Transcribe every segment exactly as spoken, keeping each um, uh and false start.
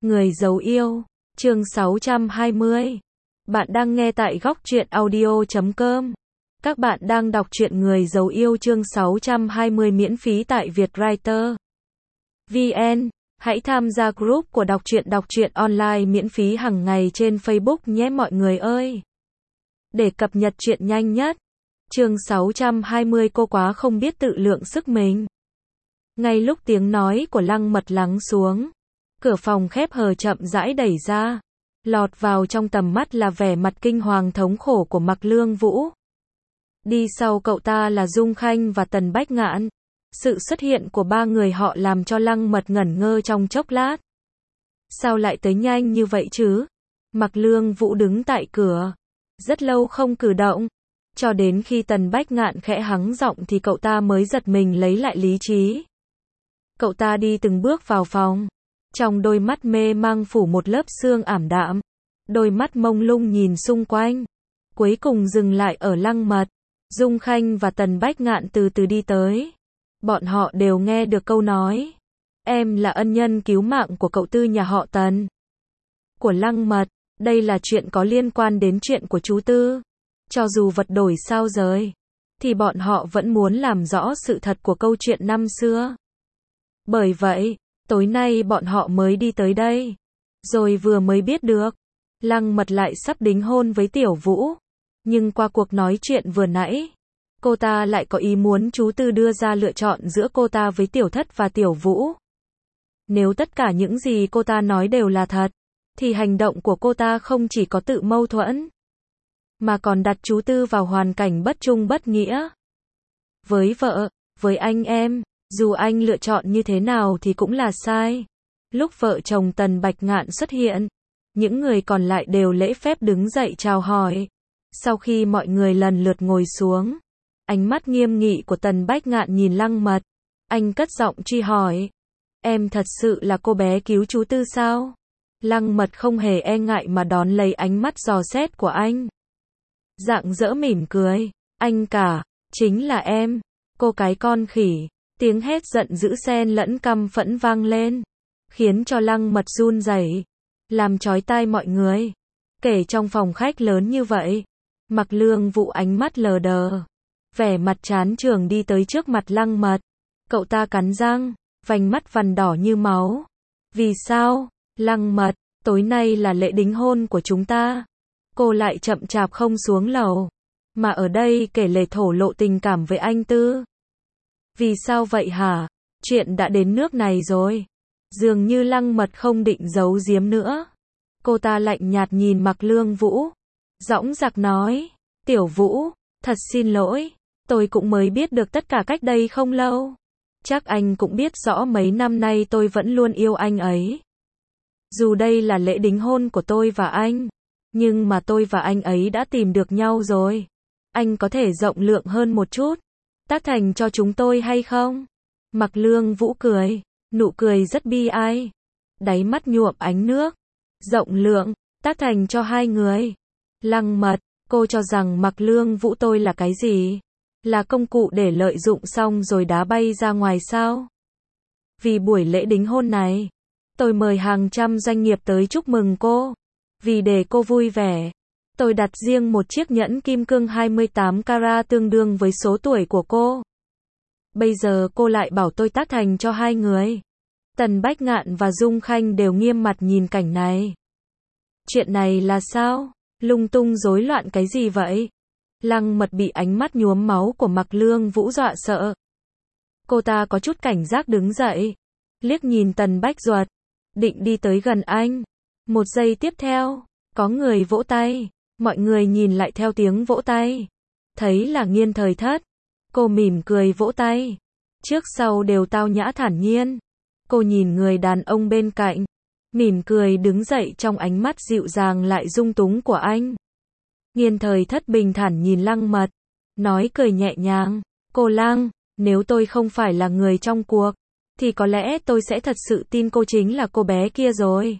Người giấu yêu, chương sáu trăm hai mươi. Bạn đang nghe tại góc truyện audio chấm com. Các bạn đang đọc truyện Người giấu yêu chương sáu trăm hai mươi miễn phí tại Vietwriter chấm vn. Hãy tham gia group của đọc truyện đọc truyện online miễn phí hàng ngày trên Facebook nhé mọi người ơi. Để cập nhật truyện nhanh nhất. Chương sáu trăm hai mươi cô quá không biết tự lượng sức mình. Ngay lúc tiếng nói của Lăng Mật lắng xuống, cửa phòng khép hờ chậm rãi đẩy ra. Lọt vào trong tầm mắt là vẻ mặt kinh hoàng thống khổ của Mạc Lương Vũ. Đi sau cậu ta là Dung Khanh và Tần Bách Ngạn. Sự xuất hiện của ba người họ làm cho Lăng Mật ngẩn ngơ trong chốc lát. Sao lại tới nhanh như vậy chứ? Mạc Lương Vũ đứng tại cửa, rất lâu không cử động. Cho đến khi Tần Bách Ngạn khẽ hắng giọng thì cậu ta mới giật mình lấy lại lý trí. Cậu ta đi từng bước vào phòng. Trong đôi mắt mê mang phủ một lớp sương ảm đạm. Đôi mắt mông lung nhìn xung quanh. Cuối cùng dừng lại ở Lăng Mật. Dung Khanh và Tần Bách Ngạn từ từ đi tới. Bọn họ đều nghe được câu nói. Em là ân nhân cứu mạng của cậu Tư nhà họ Tần. Của Lăng Mật. Đây là chuyện có liên quan đến chuyện của chú Tư. Cho dù vật đổi sao rời, thì bọn họ vẫn muốn làm rõ sự thật của câu chuyện năm xưa. Bởi vậy, tối nay bọn họ mới đi tới đây. Rồi vừa mới biết được, Lăng Mật lại sắp đính hôn với Tiểu Vũ. Nhưng qua cuộc nói chuyện vừa nãy, cô ta lại có ý muốn chú Tư đưa ra lựa chọn giữa cô ta với Tiểu Thất và Tiểu Vũ. Nếu tất cả những gì cô ta nói đều là thật, thì hành động của cô ta không chỉ có tự mâu thuẫn, mà còn đặt chú Tư vào hoàn cảnh bất trung bất nghĩa. Với vợ, với anh em, dù anh lựa chọn như thế nào thì cũng là sai. Lúc vợ chồng Tần Bách Ngạn xuất hiện, những người còn lại đều lễ phép đứng dậy chào hỏi. Sau khi mọi người lần lượt ngồi xuống, ánh mắt nghiêm nghị của Tần Bách Ngạn nhìn Lăng Mật. Anh cất giọng truy hỏi. Em thật sự là cô bé cứu chú Tư sao? Lăng Mật không hề e ngại mà đón lấy ánh mắt dò xét của anh. Rạng rỡ mỉm cười. Anh cả, chính là em. Cô cái con khỉ. Tiếng hét giận dữ xen lẫn căm phẫn vang lên, khiến cho Lăng Mật run rẩy, làm chói tai mọi người. Kể trong phòng khách lớn như vậy, Mạc Lương Vũ ánh mắt lờ đờ, vẻ mặt chán chường đi tới trước mặt Lăng Mật. Cậu ta cắn răng, vành mắt vằn đỏ như máu. Vì sao? Lăng Mật, tối nay là lễ đính hôn của chúng ta. Cô lại chậm chạp không xuống lầu, mà ở đây kể lể thổ lộ tình cảm với anh Tư. Vì sao vậy hả? Chuyện đã đến nước này rồi. Dường như Lăng Mật không định giấu giếm nữa. Cô ta lạnh nhạt nhìn Mạc Lương Vũ, dõng dạc nói. Tiểu Vũ, thật xin lỗi. Tôi cũng mới biết được tất cả cách đây không lâu. Chắc anh cũng biết rõ mấy năm nay tôi vẫn luôn yêu anh ấy. Dù đây là lễ đính hôn của tôi và anh, nhưng mà tôi và anh ấy đã tìm được nhau rồi. Anh có thể rộng lượng hơn một chút, tác thành cho chúng tôi hay không? Mạc Lương Vũ cười, nụ cười rất bi ai, đáy mắt nhuộm ánh nước. Rộng lượng, tác thành cho hai người. Lăng Mật, cô cho rằng Mạc Lương Vũ tôi là cái gì? Là công cụ để lợi dụng xong rồi đá bay ra ngoài sao? Vì buổi lễ đính hôn này, tôi mời hàng trăm doanh nghiệp tới chúc mừng cô. Vì để cô vui vẻ, tôi đặt riêng một chiếc nhẫn kim cương hai mươi tám carat tương đương với số tuổi của cô. Bây giờ cô lại bảo tôi tác thành cho hai người. Tần Bách Ngạn và Dung Khanh đều nghiêm mặt nhìn cảnh này. Chuyện này là sao? Lung tung rối loạn cái gì vậy? Lăng Mật bị ánh mắt nhuốm máu của Mạc Lương Vũ dọa sợ. Cô ta có chút cảnh giác đứng dậy, liếc nhìn Tần Bách Duật, định đi tới gần anh. Một giây tiếp theo, có người vỗ tay. Mọi người nhìn lại theo tiếng vỗ tay, thấy là Nghiên Thời Thất. Cô mỉm cười vỗ tay, trước sau đều tao nhã thản nhiên. Cô nhìn người đàn ông bên cạnh, mỉm cười đứng dậy trong ánh mắt dịu dàng lại dung túng của anh. Nghiên Thời Thất bình thản nhìn Lăng Mật, nói cười nhẹ nhàng. Cô Lăng, nếu tôi không phải là người trong cuộc, thì có lẽ tôi sẽ thật sự tin cô chính là cô bé kia rồi.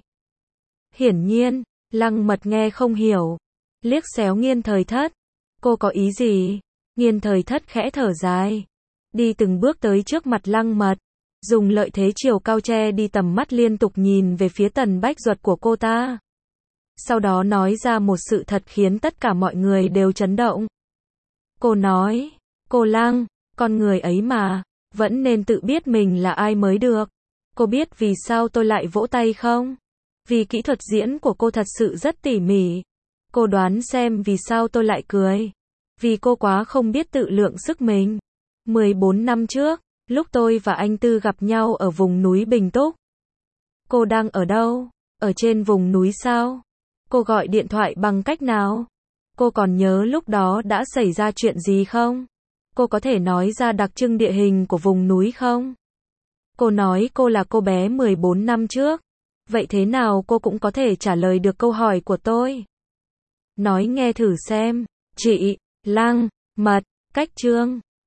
Hiển nhiên, Lăng Mật nghe không hiểu, liếc xéo Nghiên Thời Thất. Cô có ý gì? Nghiên Thời Thất khẽ thở dài, đi từng bước tới trước mặt Lăng Mật, dùng lợi thế chiều cao che đi tầm mắt liên tục nhìn về phía Tần Bách Duật của cô ta. Sau đó nói ra một sự thật khiến tất cả mọi người đều chấn động. Cô nói, cô Lăng, con người ấy mà, vẫn nên tự biết mình là ai mới được. Cô biết vì sao tôi lại vỗ tay không? Vì kỹ thuật diễn của cô thật sự rất tỉ mỉ. Cô đoán xem vì sao tôi lại cười. Vì cô quá không biết tự lượng sức mình. mười bốn năm trước, lúc tôi và anh Tư gặp nhau ở vùng núi Bình Túc. Cô đang ở đâu? Ở trên vùng núi sao? Cô gọi điện thoại bằng cách nào? Cô còn nhớ lúc đó đã xảy ra chuyện gì không? Cô có thể nói ra đặc trưng địa hình của vùng núi không? Cô nói cô là cô bé mười bốn năm trước. Vậy thế nào cô cũng có thể trả lời được câu hỏi của tôi? Nói nghe thử xem. Chị, Lăng, Mật, Cách Trương.